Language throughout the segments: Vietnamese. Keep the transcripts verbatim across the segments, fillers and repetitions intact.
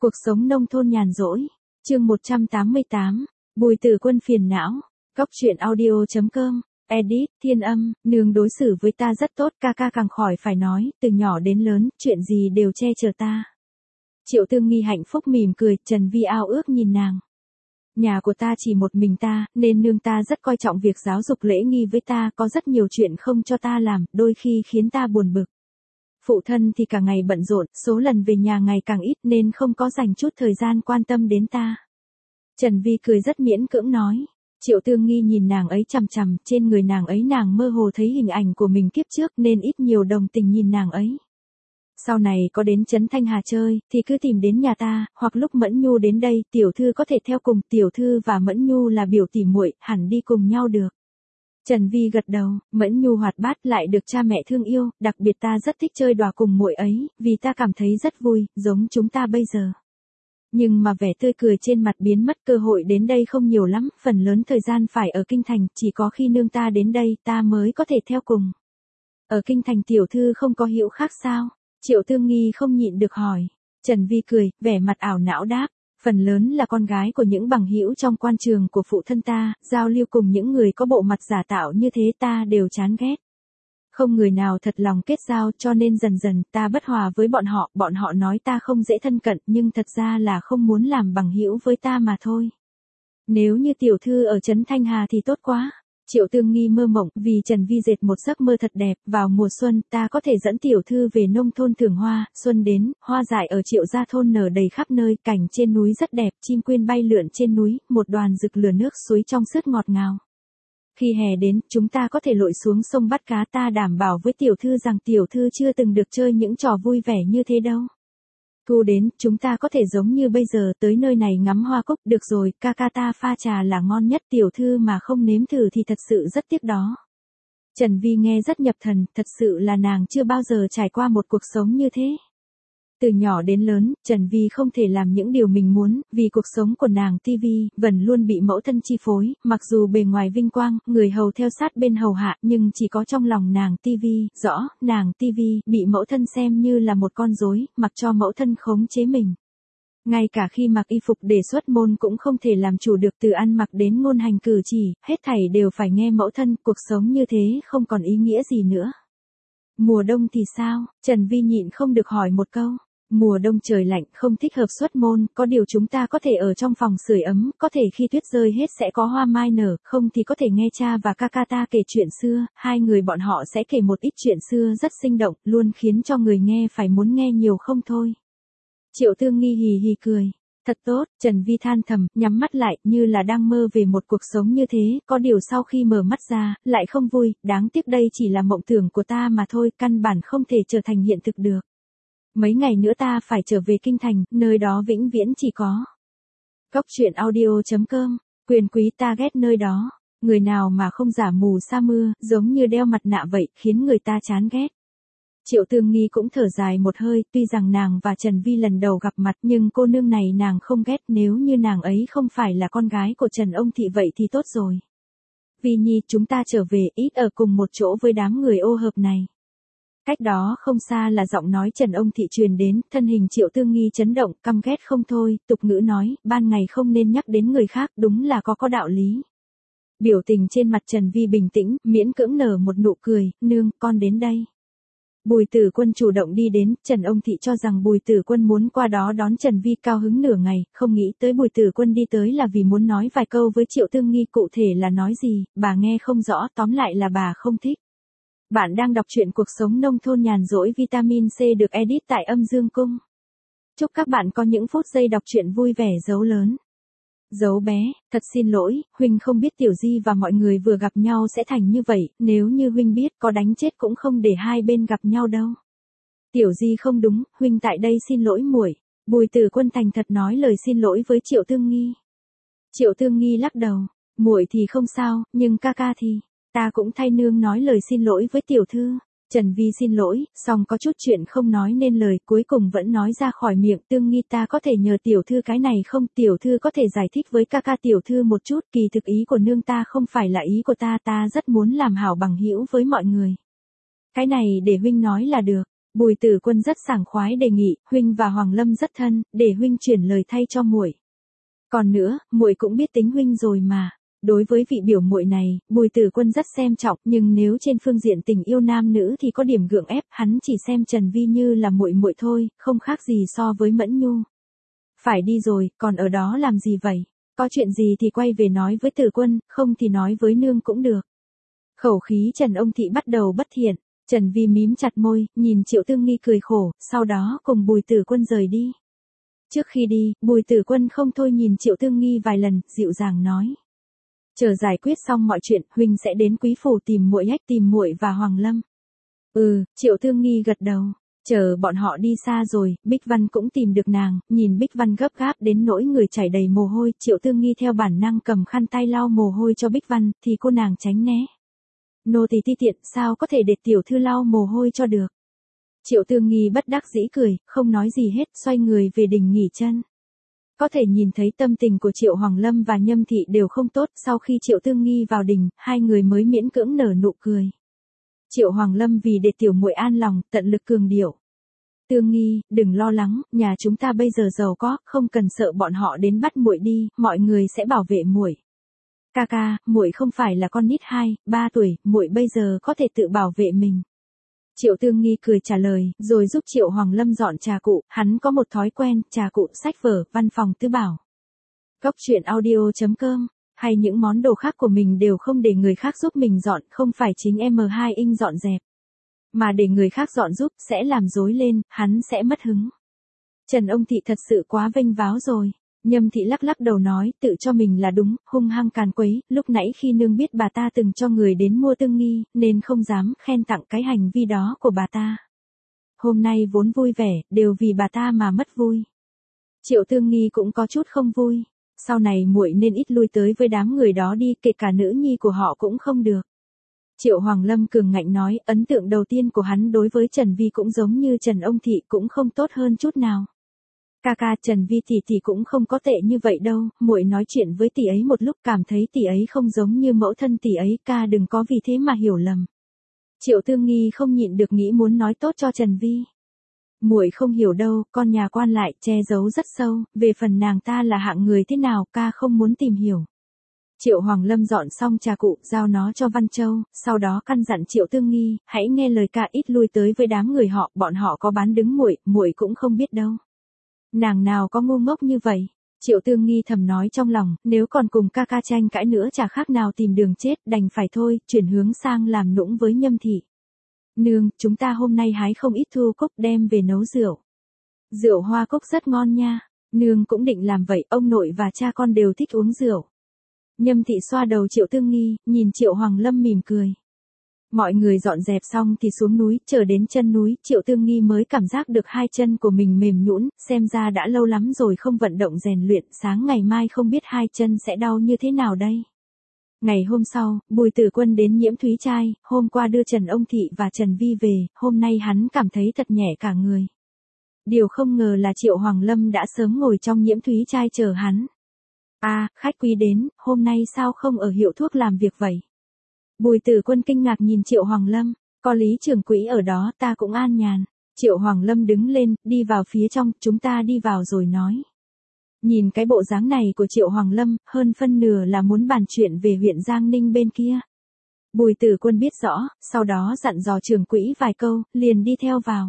Cuộc sống nông thôn nhàn rỗi. Chương một trăm tám mươi tám. Bùi Tử Quân phiền não. Góc truyện audio chấm com. Edit, Thiên Âm, nương đối xử với ta rất tốt, ca ca càng khỏi phải nói, từ nhỏ đến lớn, chuyện gì đều che chở ta. Triệu Tương Nghi hạnh phúc mỉm cười, Trần Vi ao ước nhìn nàng. Nhà của ta chỉ một mình ta, nên nương ta rất coi trọng việc giáo dục lễ nghi với ta, có rất nhiều chuyện không cho ta làm, đôi khi khiến ta buồn bực. Phụ thân thì cả ngày bận rộn, số lần về nhà ngày càng ít nên không có dành chút thời gian quan tâm đến ta. Trần Vi cười rất miễn cưỡng nói. Triệu Tương Nghi nhìn nàng ấy chằm chằm, trên người nàng ấy nàng mơ hồ thấy hình ảnh của mình kiếp trước nên ít nhiều đồng tình nhìn nàng ấy. Sau này có đến Trấn Thanh Hà chơi, thì cứ tìm đến nhà ta, hoặc lúc Mẫn Nhu đến đây, tiểu thư có thể theo cùng, tiểu thư và Mẫn Nhu là biểu tỉ muội, hẳn đi cùng nhau được. Trần Vi gật đầu, Mẫn Nhu hoạt bát lại được cha mẹ thương yêu, đặc biệt ta rất thích chơi đùa cùng muội ấy, vì ta cảm thấy rất vui, giống chúng ta bây giờ. Nhưng mà vẻ tươi cười trên mặt biến mất, cơ hội đến đây không nhiều lắm, phần lớn thời gian phải ở kinh thành, chỉ có khi nương ta đến đây ta mới có thể theo cùng. Ở kinh thành tiểu thư không có hữu khác sao? Triệu Tương Nghi không nhịn được hỏi. Trần Vi cười, vẻ mặt ảo não đáp, phần lớn là con gái của những bằng hữu trong quan trường của phụ thân ta, giao lưu cùng những người có bộ mặt giả tạo như thế ta đều chán ghét. Không người nào thật lòng kết giao, cho nên dần dần ta bất hòa với bọn họ, bọn họ nói ta không dễ thân cận, nhưng thật ra là không muốn làm bằng hữu với ta mà thôi. Nếu như tiểu thư ở Trấn Thanh Hà thì tốt quá. Triệu Tương Nghi mơ mộng, vì Trần Vi dệt một giấc mơ thật đẹp, vào mùa xuân, ta có thể dẫn tiểu thư về nông thôn thưởng hoa, xuân đến, hoa dại ở Triệu gia thôn nở đầy khắp nơi, cảnh trên núi rất đẹp, chim quyên bay lượn trên núi, một đoàn rực lửa nước suối trong suốt ngọt ngào. Khi hè đến, chúng ta có thể lội xuống sông bắt cá, ta đảm bảo với tiểu thư rằng tiểu thư chưa từng được chơi những trò vui vẻ như thế đâu. Thu đến, chúng ta có thể giống như bây giờ tới nơi này ngắm hoa cúc, được rồi, ca ca ta pha trà là ngon nhất, tiểu thư mà không nếm thử thì thật sự rất tiếc đó. Trần Vi nghe rất nhập thần, thật sự là nàng chưa bao giờ trải qua một cuộc sống như thế. Từ nhỏ đến lớn, Trần Vi không thể làm những điều mình muốn, vì cuộc sống của nàng ti vi, vẫn luôn bị mẫu thân chi phối, mặc dù bề ngoài vinh quang, người hầu theo sát bên hầu hạ, nhưng chỉ có trong lòng nàng ti vi, rõ, nàng ti vi, bị mẫu thân xem như là một con rối, mặc cho mẫu thân khống chế mình. Ngay cả khi mặc y phục để xuất môn cũng không thể làm chủ được, từ ăn mặc đến ngôn hành cử chỉ, hết thảy đều phải nghe mẫu thân, cuộc sống như thế không còn ý nghĩa gì nữa. Mùa đông thì sao? Trần Vi nhịn không được hỏi một câu. Mùa đông trời lạnh không thích hợp xuất môn, có điều chúng ta có thể ở trong phòng sưởi ấm, có thể khi tuyết rơi hết sẽ có hoa mai nở, không thì có thể nghe cha và ca ca ta kể chuyện xưa, hai người bọn họ sẽ kể một ít chuyện xưa rất sinh động, luôn khiến cho người nghe phải muốn nghe nhiều không thôi. Triệu Tương Nghi hì hì cười. Thật tốt, Trần Vi than thầm, nhắm mắt lại, như là đang mơ về một cuộc sống như thế, có điều sau khi mở mắt ra, lại không vui, đáng tiếc đây chỉ là mộng tưởng của ta mà thôi, căn bản không thể trở thành hiện thực được. Mấy ngày nữa ta phải trở về kinh thành, nơi đó vĩnh viễn chỉ có. Góc truyện audio chấm com, quyền quý ta ghét nơi đó, người nào mà không giả mù sa mưa, giống như đeo mặt nạ vậy, khiến người ta chán ghét. Triệu Tương Nghi cũng thở dài một hơi, tuy rằng nàng và Trần Vi lần đầu gặp mặt nhưng cô nương này nàng không ghét, nếu như nàng ấy không phải là con gái của Trần ông thị vậy thì tốt rồi. Vi Nhi, chúng ta trở về, ít ở cùng một chỗ với đám người ô hợp này. Cách đó không xa là giọng nói Trần ông thị truyền đến, thân hình Triệu Tương Nghi chấn động, căm ghét không thôi, tục ngữ nói, ban ngày không nên nhắc đến người khác, đúng là có có đạo lý. Biểu tình trên mặt Trần Vi bình tĩnh, miễn cưỡng nở một nụ cười, nương, con đến đây. Bùi Tử Quân chủ động đi đến, Trần ông thị cho rằng Bùi Tử Quân muốn qua đó đón Trần Vi, cao hứng nửa ngày, không nghĩ tới Bùi Tử Quân đi tới là vì muốn nói vài câu với Triệu Tương Nghi, cụ thể là nói gì, bà nghe không rõ, tóm lại là bà không thích. Bạn đang đọc truyện cuộc sống nông thôn nhàn rỗi vitamin C được edit tại Âm Dương Cung. Chúc các bạn có những phút giây đọc truyện vui vẻ. Dấu lớn, dấu bé, thật xin lỗi, huynh không biết Tiểu Di và mọi người vừa gặp nhau sẽ thành như vậy, nếu như huynh biết có đánh chết cũng không để hai bên gặp nhau đâu. Tiểu Di không đúng, huynh tại đây xin lỗi muội. Bùi Tử Quân thành thật nói lời xin lỗi với Triệu Tương Nghi. Triệu Tương Nghi lắc đầu, muội thì không sao, nhưng ca ca thì... Ta cũng thay nương nói lời xin lỗi với tiểu thư. Trần Vi xin lỗi, song có chút chuyện không nói nên lời, cuối cùng vẫn nói ra khỏi miệng, Tương Nghi ta có thể nhờ tiểu thư cái này không, tiểu thư có thể giải thích với ca ca tiểu thư một chút, kỳ thực ý của nương ta không phải là ý của ta, ta rất muốn làm hảo bằng hữu với mọi người. Cái này để huynh nói là được. Bùi Tử Quân rất sảng khoái đề nghị, huynh và Hoàng Lâm rất thân, để huynh chuyển lời thay cho muội. Còn nữa, muội cũng biết tính huynh rồi mà. Đối với vị biểu muội này, Bùi Tử Quân rất xem trọng, nhưng nếu trên phương diện tình yêu nam nữ thì có điểm gượng ép, hắn chỉ xem Trần Vi như là muội muội thôi, không khác gì so với Mẫn Nhu. Phải đi rồi, còn ở đó làm gì vậy? Có chuyện gì thì quay về nói với Tử Quân, không thì nói với nương cũng được. Khẩu khí Trần ông thị bắt đầu bất thiện, Trần Vi mím chặt môi, nhìn Triệu Tương Nghi cười khổ, sau đó cùng Bùi Tử Quân rời đi. Trước khi đi, Bùi Tử Quân không thôi nhìn Triệu Tương Nghi vài lần, dịu dàng nói. Chờ giải quyết xong mọi chuyện, huynh sẽ đến quý phủ tìm muội ách tìm muội và Hoàng Lâm. Ừ, Triệu Tương Nghi gật đầu. Chờ bọn họ đi xa rồi, Bích Văn cũng tìm được nàng, nhìn Bích Văn gấp gáp đến nỗi người chảy đầy mồ hôi, Triệu Tương Nghi theo bản năng cầm khăn tay lau mồ hôi cho Bích Văn, thì cô nàng tránh né. Nô tỳ ti tiện, sao có thể để tiểu thư lau mồ hôi cho được. Triệu Tương Nghi bất đắc dĩ cười, không nói gì hết, xoay người về đình nghỉ chân. Có thể nhìn thấy tâm tình của Triệu Hoàng Lâm và Nhâm Thị đều không tốt, sau khi Triệu Tương Nghi vào đình, hai người mới miễn cưỡng nở nụ cười. Triệu Hoàng Lâm vì để tiểu muội an lòng, tận lực cường điệu. Tương Nghi, đừng lo lắng, nhà chúng ta bây giờ giàu có, không cần sợ bọn họ đến bắt muội đi, mọi người sẽ bảo vệ muội. Ca ca, muội không phải là con nít hai, ba tuổi, muội bây giờ có thể tự bảo vệ mình. Triệu Tương Nghi cười trả lời, rồi giúp Triệu Hoàng Lâm dọn trà cụ, hắn có một thói quen, trà cụ, sách vở, văn phòng tứ bảo. Góc truyện audio chấm com, hay những món đồ khác của mình đều không để người khác giúp mình dọn, không phải chính em hai inch dọn dẹp. Mà để người khác dọn giúp, sẽ làm rối lên, hắn sẽ mất hứng. Trần ông thị thật sự quá vênh váo rồi. Nhâm Thị lắc lắc đầu nói, tự cho mình là đúng, hung hăng càn quấy, lúc nãy khi nương biết bà ta từng cho người đến mua Tương Nghi, nên không dám khen tặng cái hành vi đó của bà ta. Hôm nay vốn vui vẻ, đều vì bà ta mà mất vui. Triệu Tương Nghi cũng có chút không vui, sau này muội nên ít lui tới với đám người đó đi, kể cả nữ nhi của họ cũng không được. Triệu Hoàng Lâm cường ngạnh nói, ấn tượng đầu tiên của hắn đối với Trần Vi cũng giống như Trần ông thị, cũng không tốt hơn chút nào. Ca ca, Trần Vi tỷ tỷ cũng không có tệ như vậy đâu, muội nói chuyện với tỷ ấy một lúc cảm thấy tỷ ấy không giống như mẫu thân tỷ ấy, ca đừng có vì thế mà hiểu lầm. Triệu Tương Nghi không nhịn được nghĩ muốn nói tốt cho Trần Vi. Muội không hiểu đâu, con nhà quan lại, che giấu rất sâu, về phần nàng ta là hạng người thế nào, ca không muốn tìm hiểu. Triệu Hoàng Lâm dọn xong trà cụ, giao nó cho Văn Châu, sau đó căn dặn Triệu Tương Nghi, hãy nghe lời ca, ít lui tới với đám người họ, bọn họ có bán đứng muội, muội cũng không biết đâu. Nàng nào có ngu ngốc như vậy? Triệu Tương Nghi thầm nói trong lòng, nếu còn cùng ca ca tranh cãi nữa chả khác nào tìm đường chết, đành phải thôi, chuyển hướng sang làm nũng với Nhâm Thị. Nương, chúng ta hôm nay hái không ít thu cúc đem về nấu rượu. Rượu hoa cúc rất ngon nha, nương cũng định làm vậy, ông nội và cha con đều thích uống rượu. Nhâm Thị xoa đầu Triệu Tương Nghi, nhìn Triệu Hoàng Lâm mỉm cười. Mọi người dọn dẹp xong thì xuống núi, chờ đến chân núi, Triệu Tương Nghi mới cảm giác được hai chân của mình mềm nhũn, xem ra đã lâu lắm rồi không vận động rèn luyện, sáng ngày mai không biết hai chân sẽ đau như thế nào đây. Ngày hôm sau, Bùi Tử Quân đến Nhiễm Thúy Trai, hôm qua đưa Trần ông thị và Trần Vi về, hôm nay hắn cảm thấy thật nhẹ cả người. Điều không ngờ là Triệu Hoàng Lâm đã sớm ngồi trong Nhiễm Thúy Trai chờ hắn. À, khách quý đến, hôm nay sao không ở hiệu thuốc làm việc vậy? Bùi Tử Quân kinh ngạc nhìn Triệu Hoàng Lâm, có Lý trưởng quỹ ở đó ta cũng an nhàn. Triệu Hoàng Lâm đứng lên, đi vào phía trong, chúng ta đi vào rồi nói. Nhìn cái bộ dáng này của Triệu Hoàng Lâm, hơn phân nửa là muốn bàn chuyện về huyện Giang Ninh bên kia. Bùi Tử Quân biết rõ, sau đó dặn dò trưởng quỹ vài câu, liền đi theo vào.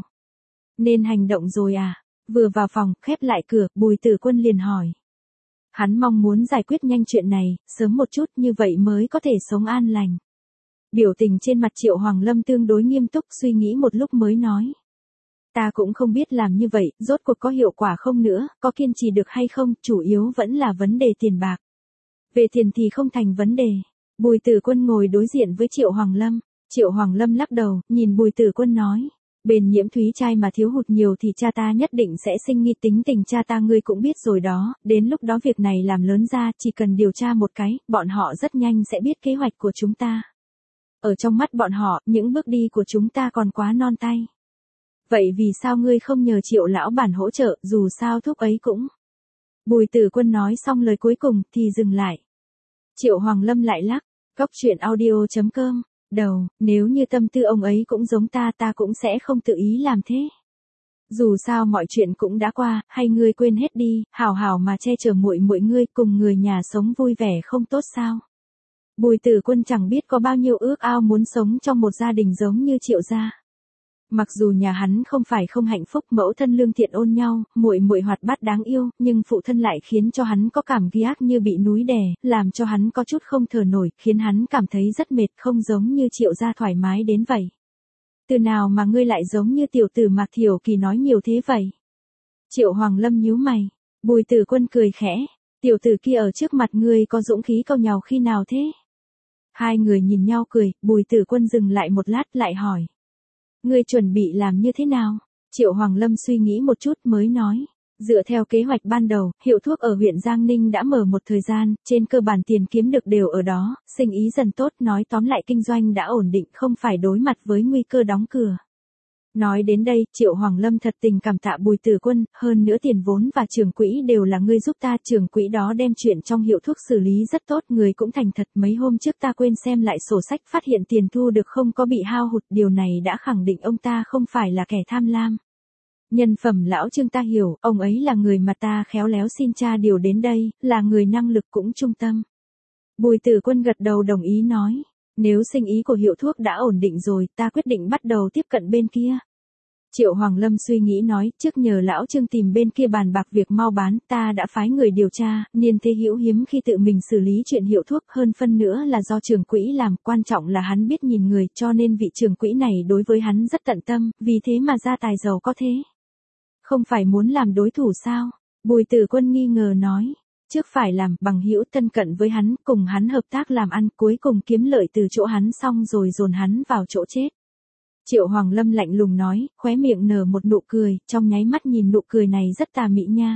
Nên hành động rồi à? Vừa vào phòng, khép lại cửa, Bùi Tử Quân liền hỏi. Hắn mong muốn giải quyết nhanh chuyện này, sớm một chút như vậy mới có thể sống an lành. Biểu tình trên mặt Triệu Hoàng Lâm tương đối nghiêm túc, suy nghĩ một lúc mới nói. Ta cũng không biết làm như vậy, rốt cuộc có hiệu quả không nữa, có kiên trì được hay không, chủ yếu vẫn là vấn đề tiền bạc. Về tiền thì không thành vấn đề. Bùi Tử Quân ngồi đối diện với Triệu Hoàng Lâm. Triệu Hoàng Lâm lắc đầu, nhìn Bùi Tử Quân nói. Bên Nhiễm Thúy Trai mà thiếu hụt nhiều thì cha ta nhất định sẽ sinh nghi, tính tình cha ta ngươi cũng biết rồi đó, đến lúc đó việc này làm lớn ra, chỉ cần điều tra một cái, bọn họ rất nhanh sẽ biết kế hoạch của chúng ta. Ở trong mắt bọn họ, những bước đi của chúng ta còn quá non tay. Vậy vì sao ngươi không nhờ Triệu lão bản hỗ trợ, dù sao thúc ấy cũng. Bùi Tử Quân nói xong lời cuối cùng thì dừng lại. Triệu Hoàng Lâm lại lắc, góc truyện audio chấm com đầu, nếu như tâm tư ông ấy cũng giống ta ta cũng sẽ không tự ý làm thế. Dù sao mọi chuyện cũng đã qua, hay ngươi quên hết đi, hảo hảo mà che chở muội muội ngươi cùng người nhà sống vui vẻ không tốt sao? Bùi Tử Quân chẳng biết có bao nhiêu ước ao muốn sống trong một gia đình giống như Triệu gia. Mặc dù nhà hắn không phải không hạnh phúc, mẫu thân lương thiện ôn nhau, muội muội hoạt bát đáng yêu, nhưng phụ thân lại khiến cho hắn có cảm giác như bị núi đè, làm cho hắn có chút không thở nổi, khiến hắn cảm thấy rất mệt, không giống như Triệu gia thoải mái đến vậy. Từ nào mà ngươi lại giống như tiểu tử Mạc Thiểu Kỳ nói nhiều thế vậy? Triệu Hoàng Lâm nhíu mày, Bùi Tử Quân cười khẽ, tiểu tử kia ở trước mặt ngươi có dũng khí câu nhào khi nào thế? Hai người nhìn nhau cười, Bùi Tử Quân dừng lại một lát lại hỏi. Ngươi chuẩn bị làm như thế nào? Triệu Hoàng Lâm suy nghĩ một chút mới nói. Dựa theo kế hoạch ban đầu, hiệu thuốc ở huyện Giang Ninh đã mở một thời gian, trên cơ bản tiền kiếm được đều ở đó, sinh ý dần tốt, nói tóm lại kinh doanh đã ổn định, không phải đối mặt với nguy cơ đóng cửa. Nói đến đây, Triệu Hoàng Lâm thật tình cảm tạ Bùi Tử Quân, hơn nữa tiền vốn và trưởng quỹ đều là ngươi giúp ta, trưởng quỹ đó đem chuyện trong hiệu thuốc xử lý rất tốt, người cũng thành thật, mấy hôm trước ta quên xem lại sổ sách phát hiện tiền thu được không có bị hao hụt, điều này đã khẳng định ông ta không phải là kẻ tham lam. Nhân phẩm lão Trương ta hiểu, ông ấy là người mà ta khéo léo xin cha điều đến đây, là người năng lực cũng trung tâm. Bùi Tử Quân gật đầu đồng ý nói. Nếu sinh ý của hiệu thuốc đã ổn định rồi, ta quyết định bắt đầu tiếp cận bên kia. Triệu Hoàng Lâm suy nghĩ nói, trước nhờ lão Trương tìm bên kia bàn bạc việc mau bán, ta đã phái người điều tra, Niên Thế Hữu hiếm khi tự mình xử lý chuyện hiệu thuốc, hơn phân nữa là do trưởng quỹ làm, quan trọng là hắn biết nhìn người, cho nên vị trưởng quỹ này đối với hắn rất tận tâm, vì thế mà ra tài giàu có thế. Không phải muốn làm đối thủ sao? Bùi Tử Quân nghi ngờ nói. Trước phải làm bằng hữu thân cận với hắn, cùng hắn hợp tác làm ăn, cuối cùng kiếm lợi từ chỗ hắn xong rồi dồn hắn vào chỗ chết. Triệu Hoàng Lâm lạnh lùng nói, khóe miệng nở một nụ cười, trong nháy mắt nhìn nụ cười này rất tà mị nha.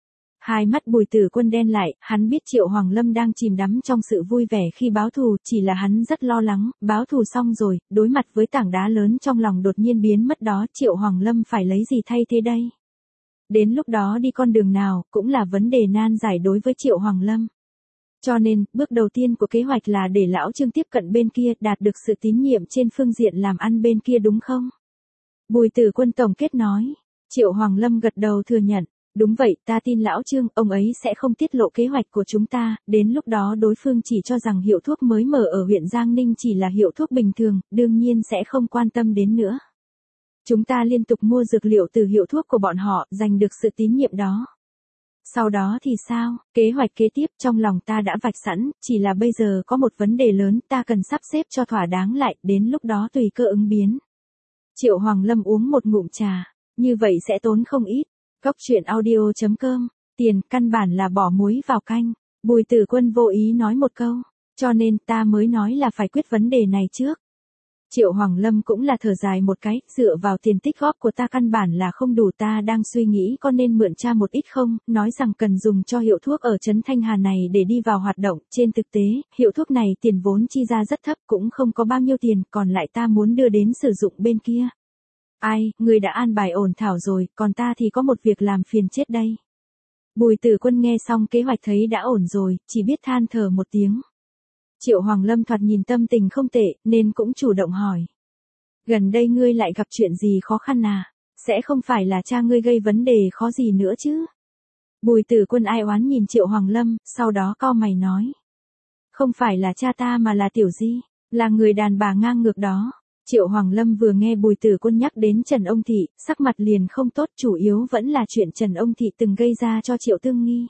Hai mắt Bùi Tử Quân đen lại, hắn biết Triệu Hoàng Lâm đang chìm đắm trong sự vui vẻ khi báo thù, chỉ là hắn rất lo lắng, báo thù xong rồi, đối mặt với tảng đá lớn trong lòng đột nhiên biến mất đó, Triệu Hoàng Lâm phải lấy gì thay thế đây? Đến lúc đó đi con đường nào, cũng là vấn đề nan giải đối với Triệu Hoàng Lâm. Cho nên, bước đầu tiên của kế hoạch là để lão Trương tiếp cận bên kia, đạt được sự tín nhiệm trên phương diện làm ăn bên kia đúng không? Bùi Tử Quân tổng kết nói. Triệu Hoàng Lâm gật đầu thừa nhận. Đúng vậy, ta tin lão Trương, ông ấy sẽ không tiết lộ kế hoạch của chúng ta, đến lúc đó đối phương chỉ cho rằng hiệu thuốc mới mở ở huyện Giang Ninh chỉ là hiệu thuốc bình thường, đương nhiên sẽ không quan tâm đến nữa. Chúng ta liên tục mua dược liệu từ hiệu thuốc của bọn họ, giành được sự tín nhiệm đó. Sau đó thì sao? Kế hoạch kế tiếp trong lòng ta đã vạch sẵn, chỉ là bây giờ có một vấn đề lớn ta cần sắp xếp cho thỏa đáng lại, đến lúc đó tùy cơ ứng biến. Triệu Hoàng Lâm uống một ngụm trà, như vậy sẽ tốn không ít. Góc truyện audio chấm com, tiền căn bản là bỏ muối vào canh. Bùi Tử Quân vô ý nói một câu, cho nên ta mới nói là phải quyết vấn đề này trước. Triệu Hoàng Lâm cũng là thở dài một cái, dựa vào tiền tích góp của ta căn bản là không đủ, ta đang suy nghĩ có nên mượn cha một ít không, nói rằng cần dùng cho hiệu thuốc ở trấn Thanh Hà này để đi vào hoạt động, trên thực tế, hiệu thuốc này tiền vốn chi ra rất thấp cũng không có bao nhiêu tiền, còn lại ta muốn đưa đến sử dụng bên kia. Ai, người đã an bài ổn thảo rồi, còn ta thì có một việc làm phiền chết đây. Bùi Tử Quân nghe xong kế hoạch thấy đã ổn rồi, chỉ biết than thở một tiếng. Triệu Hoàng Lâm thoạt nhìn tâm tình không tệ, nên cũng chủ động hỏi. Gần đây ngươi lại gặp chuyện gì khó khăn à? Sẽ không phải là cha ngươi gây vấn đề khó gì nữa chứ? Bùi Tử Quân ai oán nhìn Triệu Hoàng Lâm, sau đó cau mày nói. Không phải là cha ta mà là Tiểu Di, là người đàn bà ngang ngược đó. Triệu Hoàng Lâm vừa nghe Bùi Tử Quân nhắc đến Trần Ông Thị, sắc mặt liền không tốt, chủ yếu vẫn là chuyện Trần Ông Thị từng gây ra cho Triệu Tương Nghi.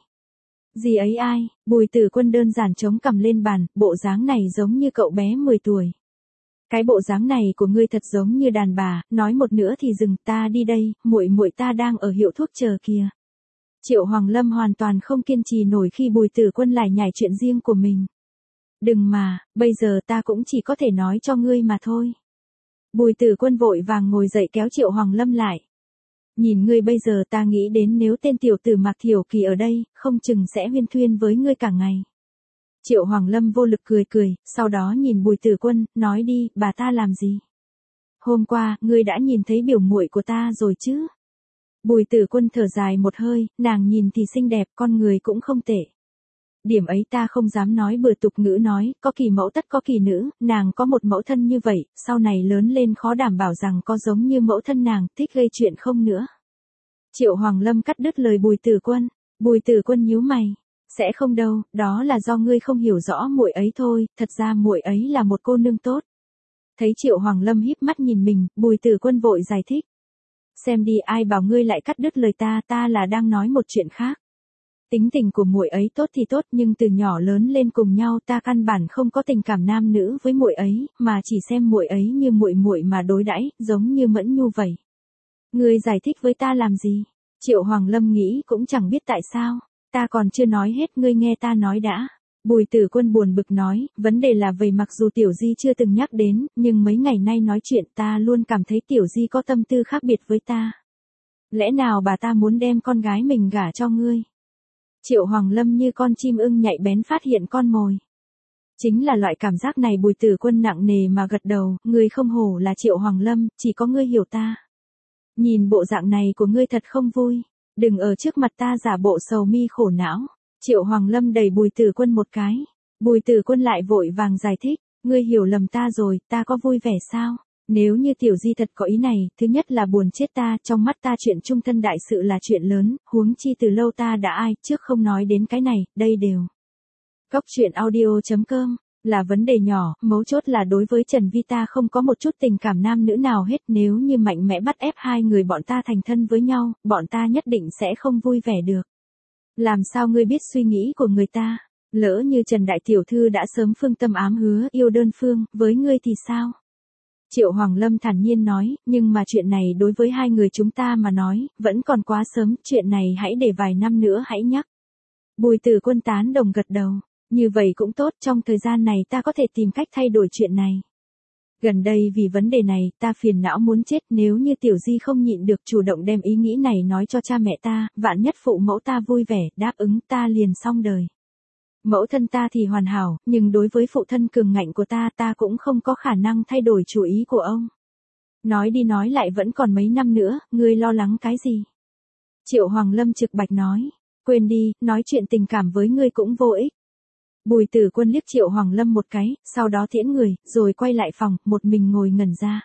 Gì ấy ai? Bùi Tử Quân đơn giản chống cằm lên bàn, bộ dáng này giống như cậu bé mười tuổi. Cái bộ dáng này của ngươi thật giống như đàn bà, nói một nữa thì dừng, ta đi đây, muội muội ta đang ở hiệu thuốc chờ kìa. Triệu Hoàng Lâm hoàn toàn không kiên trì nổi khi Bùi Tử Quân lại nhảy chuyện riêng của mình. Đừng mà, bây giờ ta cũng chỉ có thể nói cho ngươi mà thôi. Bùi Tử Quân vội vàng ngồi dậy kéo Triệu Hoàng Lâm lại. Nhìn ngươi bây giờ ta nghĩ đến nếu tên tiểu tử Mạc Thiểu Kỳ ở đây, không chừng sẽ huyên thuyên với ngươi cả ngày. Triệu Hoàng Lâm vô lực cười cười, sau đó nhìn Bùi Tử Quân, nói đi, bà ta làm gì? Hôm qua, ngươi đã nhìn thấy biểu muội của ta rồi chứ? Bùi Tử Quân thở dài một hơi, nàng nhìn thì xinh đẹp, con người cũng không tệ. Điểm ấy ta không dám nói bừa, tục ngữ nói, có kỳ mẫu tất có kỳ nữ, nàng có một mẫu thân như vậy, sau này lớn lên khó đảm bảo rằng có giống như mẫu thân nàng, thích gây chuyện không nữa. Triệu Hoàng Lâm cắt đứt lời Bùi Tử Quân. Bùi Tử Quân nhíu mày. Sẽ không đâu, đó là do ngươi không hiểu rõ muội ấy thôi, thật ra muội ấy là một cô nương tốt. Thấy Triệu Hoàng Lâm híp mắt nhìn mình, Bùi Tử Quân vội giải thích. Xem đi, ai bảo ngươi lại cắt đứt lời ta, ta là đang nói một chuyện khác. Tính tình của muội ấy tốt thì tốt, nhưng từ nhỏ lớn lên cùng nhau ta căn bản không có tình cảm nam nữ với muội ấy, mà chỉ xem muội ấy như muội muội mà đối đãi, giống như Mẫn Nhu vậy. Ngươi giải thích với ta làm gì? Triệu Hoàng Lâm nghĩ cũng chẳng biết tại sao, ta còn chưa nói hết, ngươi nghe ta nói đã. Bùi Tử Quân buồn bực nói, vấn đề là vậy, mặc dù Tiểu Di chưa từng nhắc đến, nhưng mấy ngày nay nói chuyện ta luôn cảm thấy Tiểu Di có tâm tư khác biệt với ta. Lẽ nào bà ta muốn đem con gái mình gả cho ngươi? Triệu Hoàng Lâm như con chim ưng nhạy bén phát hiện con mồi. Chính là loại cảm giác này. Bùi Tử Quân nặng nề mà gật đầu, ngươi không hổ là Triệu Hoàng Lâm, chỉ có ngươi hiểu ta. Nhìn bộ dạng này của ngươi thật không vui, đừng ở trước mặt ta giả bộ sầu mi khổ não. Triệu Hoàng Lâm đẩy Bùi Tử Quân một cái. Bùi Tử Quân lại vội vàng giải thích, ngươi hiểu lầm ta rồi, ta có vui vẻ sao? Nếu như Tiểu Di thật có ý này, thứ nhất là buồn chết ta, trong mắt ta chuyện chung thân đại sự là chuyện lớn, huống chi từ lâu ta đã ai, trước không nói đến cái này, đây đều. Cóc truyện audio chấm com, là vấn đề nhỏ, mấu chốt là đối với Trần Vi ta không có một chút tình cảm nam nữ nào hết, nếu như mạnh mẽ bắt ép hai người bọn ta thành thân với nhau, bọn ta nhất định sẽ không vui vẻ được. Làm sao ngươi biết suy nghĩ của người ta? Lỡ như Trần Đại Tiểu Thư đã sớm phương tâm ám hứa yêu đơn phương, với ngươi thì sao? Triệu Hoàng Lâm thản nhiên nói, nhưng mà chuyện này đối với hai người chúng ta mà nói, vẫn còn quá sớm, chuyện này hãy để vài năm nữa hãy nhắc. Bùi Tử Quân tán đồng gật đầu, như vậy cũng tốt, trong thời gian này ta có thể tìm cách thay đổi chuyện này. Gần đây vì vấn đề này, ta phiền não muốn chết, nếu như Tiểu Di không nhịn được chủ động đem ý nghĩ này nói cho cha mẹ ta, vạn nhất phụ mẫu ta vui vẻ, đáp ứng ta liền xong đời. Mẫu thân ta thì hoàn hảo, nhưng đối với phụ thân cường ngạnh của ta, ta cũng không có khả năng thay đổi chủ ý của ông. Nói đi nói lại vẫn còn mấy năm nữa, ngươi lo lắng cái gì? Triệu Hoàng Lâm trực bạch nói, quên đi, nói chuyện tình cảm với ngươi cũng vô ích. Bùi Tử Quân liếc Triệu Hoàng Lâm một cái, sau đó tiễn người, rồi quay lại phòng, một mình ngồi ngẩn ra.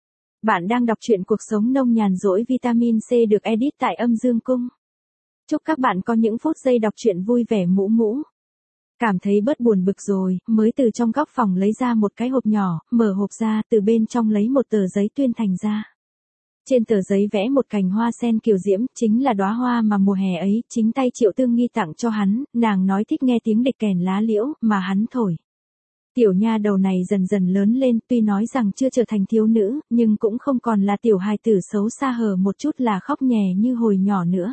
Bạn đang đọc truyện Cuộc Sống Nông Nhàn Rỗi Vitamin C được edit tại Âm Dương Cung. Chúc các bạn có những phút giây đọc truyện vui vẻ mũ mũ. Cảm thấy bớt buồn bực rồi, mới từ trong góc phòng lấy ra một cái hộp nhỏ, mở hộp ra, từ bên trong lấy một tờ giấy tuyên thành ra. Trên tờ giấy vẽ một cành hoa sen kiều diễm, chính là đóa hoa mà mùa hè ấy, chính tay Triệu Tương Nghi tặng cho hắn, nàng nói thích nghe tiếng địch kèn lá liễu, mà hắn thổi. Tiểu nha đầu này dần dần lớn lên, tuy nói rằng chưa trở thành thiếu nữ, nhưng cũng không còn là tiểu hài tử xấu xa hở một chút là khóc nhè như hồi nhỏ nữa.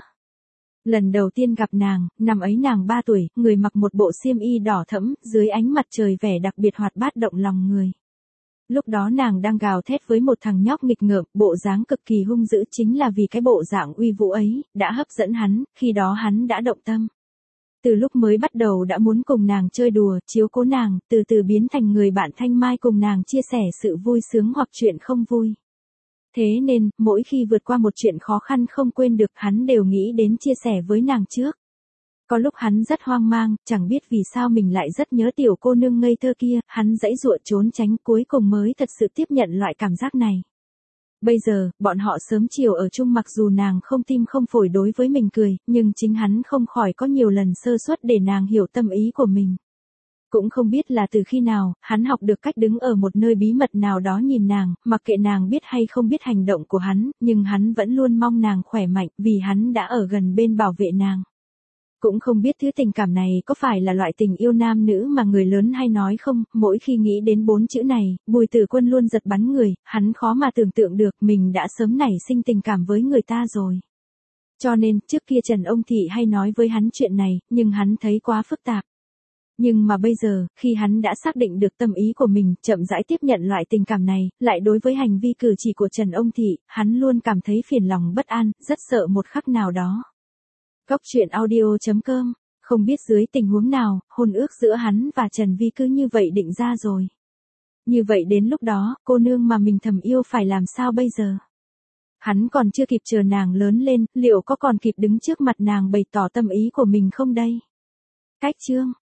Lần đầu tiên gặp nàng, năm ấy nàng ba tuổi, người mặc một bộ xiêm y đỏ thẫm, dưới ánh mặt trời vẻ đặc biệt hoạt bát động lòng người. Lúc đó nàng đang gào thét với một thằng nhóc nghịch ngợm, bộ dáng cực kỳ hung dữ, chính là vì cái bộ dạng uy vũ ấy, đã hấp dẫn hắn, khi đó hắn đã động tâm. Từ lúc mới bắt đầu đã muốn cùng nàng chơi đùa, chiếu cố nàng, từ từ biến thành người bạn thanh mai cùng nàng chia sẻ sự vui sướng hoặc chuyện không vui. Thế nên, mỗi khi vượt qua một chuyện khó khăn không quên được, hắn đều nghĩ đến chia sẻ với nàng trước. Có lúc hắn rất hoang mang, chẳng biết vì sao mình lại rất nhớ tiểu cô nương ngây thơ kia, hắn giãy giụa trốn tránh, cuối cùng mới thật sự tiếp nhận loại cảm giác này. Bây giờ, bọn họ sớm chiều ở chung, mặc dù nàng không tim không phổi đối với mình cười, nhưng chính hắn không khỏi có nhiều lần sơ suất để nàng hiểu tâm ý của mình. Cũng không biết là từ khi nào, hắn học được cách đứng ở một nơi bí mật nào đó nhìn nàng, mặc kệ nàng biết hay không biết hành động của hắn, nhưng hắn vẫn luôn mong nàng khỏe mạnh, vì hắn đã ở gần bên bảo vệ nàng. Cũng không biết thứ tình cảm này có phải là loại tình yêu nam nữ mà người lớn hay nói không, mỗi khi nghĩ đến bốn chữ này, Bùi Tử Quân luôn giật bắn người, hắn khó mà tưởng tượng được mình đã sớm nảy sinh tình cảm với người ta rồi. Cho nên, trước kia Trần Ông Thị hay nói với hắn chuyện này, nhưng hắn thấy quá phức tạp. Nhưng mà bây giờ, khi hắn đã xác định được tâm ý của mình, chậm rãi tiếp nhận loại tình cảm này, lại đối với hành vi cử chỉ của Trần Ông Thị, hắn luôn cảm thấy phiền lòng bất an, rất sợ một khắc nào đó. Cóc truyện audio chấm com, không biết dưới tình huống nào, hôn ước giữa hắn và Trần Vi cứ như vậy định ra rồi. Như vậy đến lúc đó, cô nương mà mình thầm yêu phải làm sao bây giờ? Hắn còn chưa kịp chờ nàng lớn lên, liệu có còn kịp đứng trước mặt nàng bày tỏ tâm ý của mình không đây? Cách chương